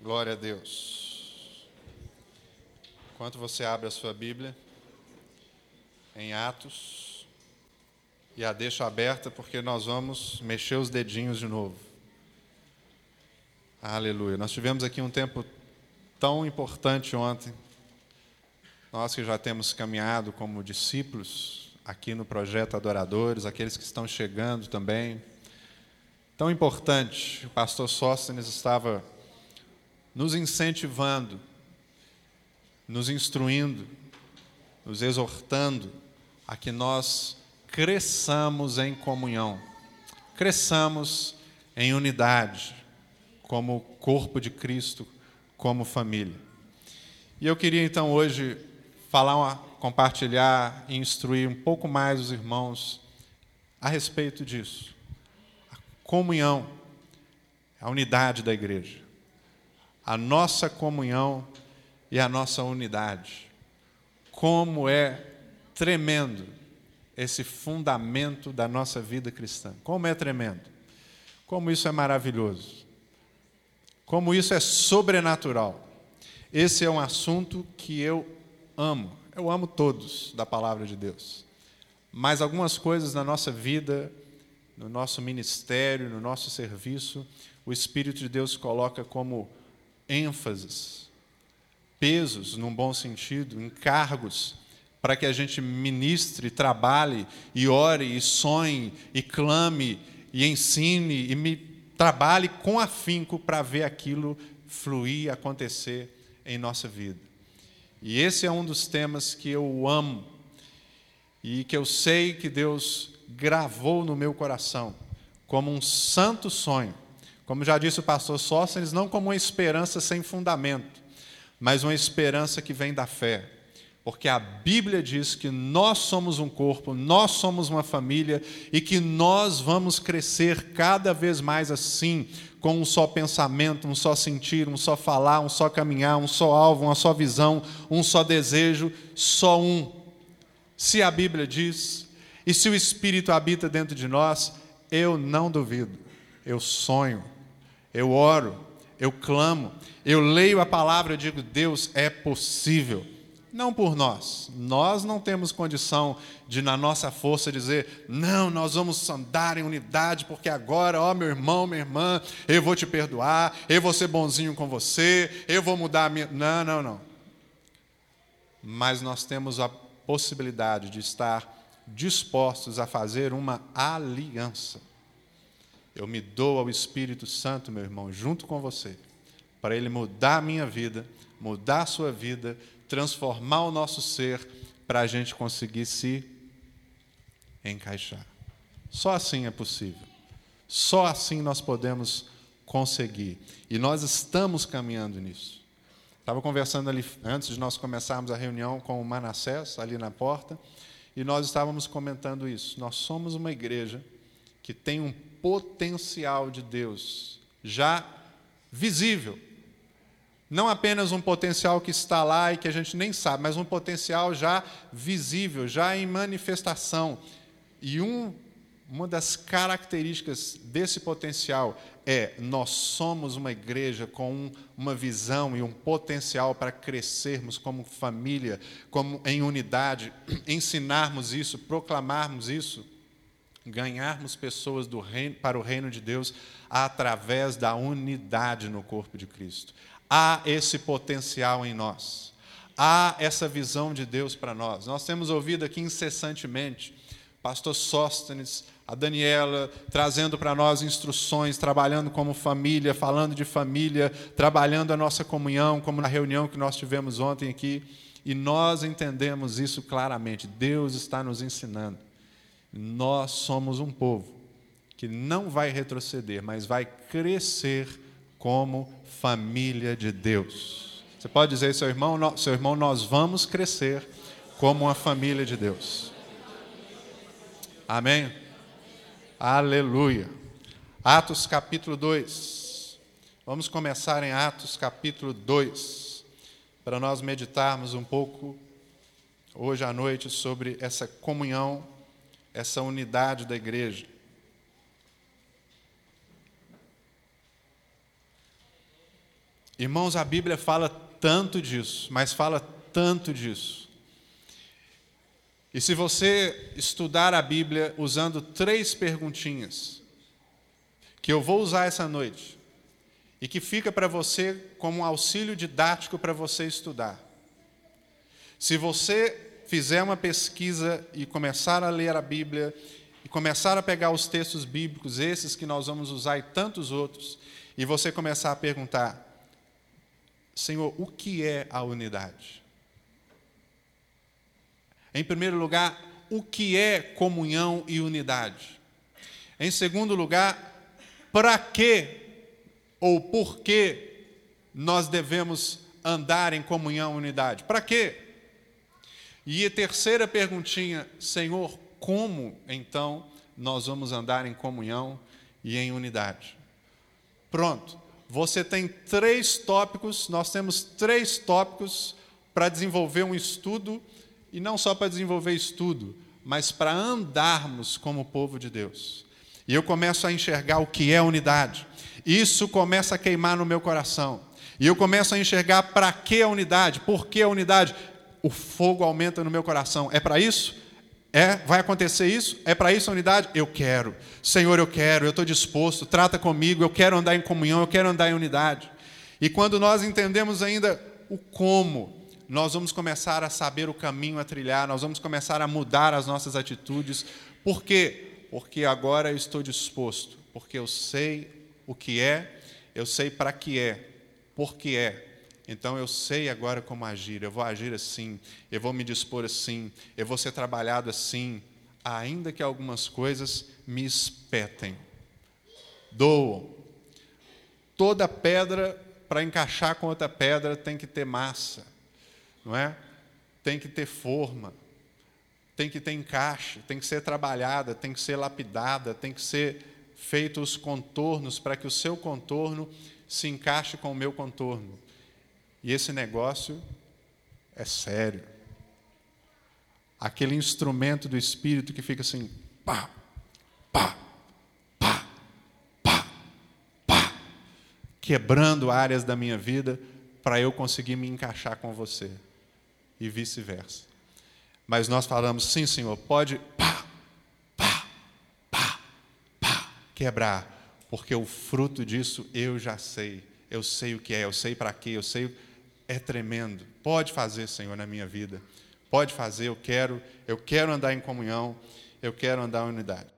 Glória a Deus. Enquanto você abre a sua Bíblia, em Atos, e a deixa aberta porque nós vamos mexer os dedinhos de novo. Aleluia. Nós tivemos aqui um tempo tão importante ontem. Nós que já temos caminhado como discípulos aqui no Projeto Adoradores, aqueles que estão chegando também. Tão importante. O pastor Sóstenes estava nos incentivando, nos instruindo, nos exortando a que nós cresçamos em comunhão, cresçamos em unidade, como corpo de Cristo, como família. E eu queria então hoje compartilhar e instruir um pouco mais os irmãos a respeito disso. A comunhão, a unidade da igreja. A nossa comunhão e a nossa unidade. Como é tremendo esse fundamento da nossa vida cristã. Como é tremendo. Como isso é maravilhoso. Como isso é sobrenatural. Esse é um assunto que eu amo. Eu amo todos da palavra de Deus. Mas algumas coisas na nossa vida, no nosso ministério, no nosso serviço, o Espírito de Deus coloca como ênfases, pesos, num bom sentido, encargos, para que a gente ministre, trabalhe, e ore, e sonhe, e clame, e ensine, e trabalhe com afinco para ver aquilo fluir, acontecer em nossa vida. E esse é um dos temas que eu amo, e que eu sei que Deus gravou no meu coração, como um santo sonho. Como já disse o pastor Sóstenes, não como uma esperança sem fundamento, mas uma esperança que vem da fé. Porque a Bíblia diz que nós somos um corpo, nós somos uma família e que nós vamos crescer cada vez mais assim, com um só pensamento, um só sentir, um só falar, um só caminhar, um só alvo, uma só visão, um só desejo, só um. Se a Bíblia diz, e se o Espírito habita dentro de nós, eu não duvido, eu sonho. Eu oro, eu clamo, eu leio a palavra e digo, Deus, é possível. Não por nós. Nós não temos condição de, na nossa força, dizer, não, nós vamos andar em unidade, porque agora, ó, meu irmão, minha irmã, eu vou te perdoar, eu vou ser bonzinho com você, eu vou mudar a minha... Não. Mas nós temos a possibilidade de estar dispostos a fazer uma aliança. Eu me dou ao Espírito Santo, meu irmão, junto com você, para Ele mudar a minha vida, mudar a sua vida, transformar o nosso ser, para a gente conseguir se encaixar. Só assim é possível. Só assim nós podemos conseguir. E nós estamos caminhando nisso. Estava conversando ali, antes de nós começarmos a reunião com o Manassés, ali na porta, e nós estávamos comentando isso. Nós somos uma igreja que tem um potencial de Deus já visível. Não apenas um potencial que está lá e que a gente nem sabe, mas um potencial já visível, já em manifestação. E uma das características desse potencial é nós somos uma igreja com uma visão e um potencial para crescermos como família, como em unidade, ensinarmos isso, proclamarmos isso, ganharmos pessoas para o reino de Deus através da unidade no corpo de Cristo. Há esse potencial em nós. Há essa visão de Deus para nós. Nós temos ouvido aqui incessantemente pastor Sóstenes, a Daniela, trazendo para nós instruções, trabalhando como família, falando de família, trabalhando a nossa comunhão, como na reunião que nós tivemos ontem aqui. E nós entendemos isso claramente. Deus está nos ensinando. Nós somos um povo que não vai retroceder, mas vai crescer como família de Deus. Você pode dizer, seu irmão, nós vamos crescer como uma família de Deus. Amém? Aleluia. Atos capítulo 2. Vamos começar em Atos capítulo 2, para nós meditarmos um pouco hoje à noite sobre essa comunhão, essa unidade da igreja. Irmãos, a Bíblia fala tanto disso, mas fala tanto disso. E se você estudar a Bíblia usando 3 perguntinhas, que eu vou usar essa noite, e que fica para você como um auxílio didático para você estudar. Se você fizer uma pesquisa e começar a ler a Bíblia, e começar a pegar os textos bíblicos, esses que nós vamos usar e tantos outros, e você começar a perguntar: Senhor, o que é a unidade? Em primeiro lugar, o que é comunhão e unidade? Em segundo lugar, para que ou por que nós devemos andar em comunhão e unidade? Para quê? E a terceira perguntinha: Senhor, como então nós vamos andar em comunhão e em unidade? Pronto, você tem 3 tópicos, nós temos 3 tópicos para desenvolver um estudo, e não só para desenvolver estudo, mas para andarmos como povo de Deus. E eu começo a enxergar o que é unidade. Isso começa a queimar no meu coração. E eu começo a enxergar para que a unidade, por que a unidade. O fogo aumenta no meu coração. É para isso? Vai acontecer isso? É para isso a unidade? Eu quero. Senhor, eu quero, eu estou disposto, trata comigo, eu quero andar em comunhão, eu quero andar em unidade. E quando nós entendemos ainda o como, nós vamos começar a saber o caminho a trilhar, nós vamos começar a mudar as nossas atitudes. Por quê? Porque agora eu estou disposto, porque eu sei o que é, eu sei para que é, por que é. Então eu sei agora como agir, eu vou agir assim, eu vou me dispor assim, eu vou ser trabalhado assim, ainda que algumas coisas me espetem, doam. Toda pedra, para encaixar com outra pedra, tem que ter massa, não é? Tem que ter forma, tem que ter encaixe, tem que ser trabalhada, tem que ser lapidada, tem que ser feitos os contornos para que o seu contorno se encaixe com o meu contorno. E esse negócio é sério. Aquele instrumento do Espírito que fica assim, pá, pá, pá, pá, pá, quebrando áreas da minha vida para eu conseguir me encaixar com você. E vice-versa. Mas nós falamos, sim, Senhor, pode pá, pá, pá, pá, quebrar, porque o fruto disso eu já sei. Eu sei o que é, eu sei para quê, eu sei. É tremendo. Pode fazer, Senhor, na minha vida. Pode fazer, eu quero andar em comunhão, eu quero andar em unidade.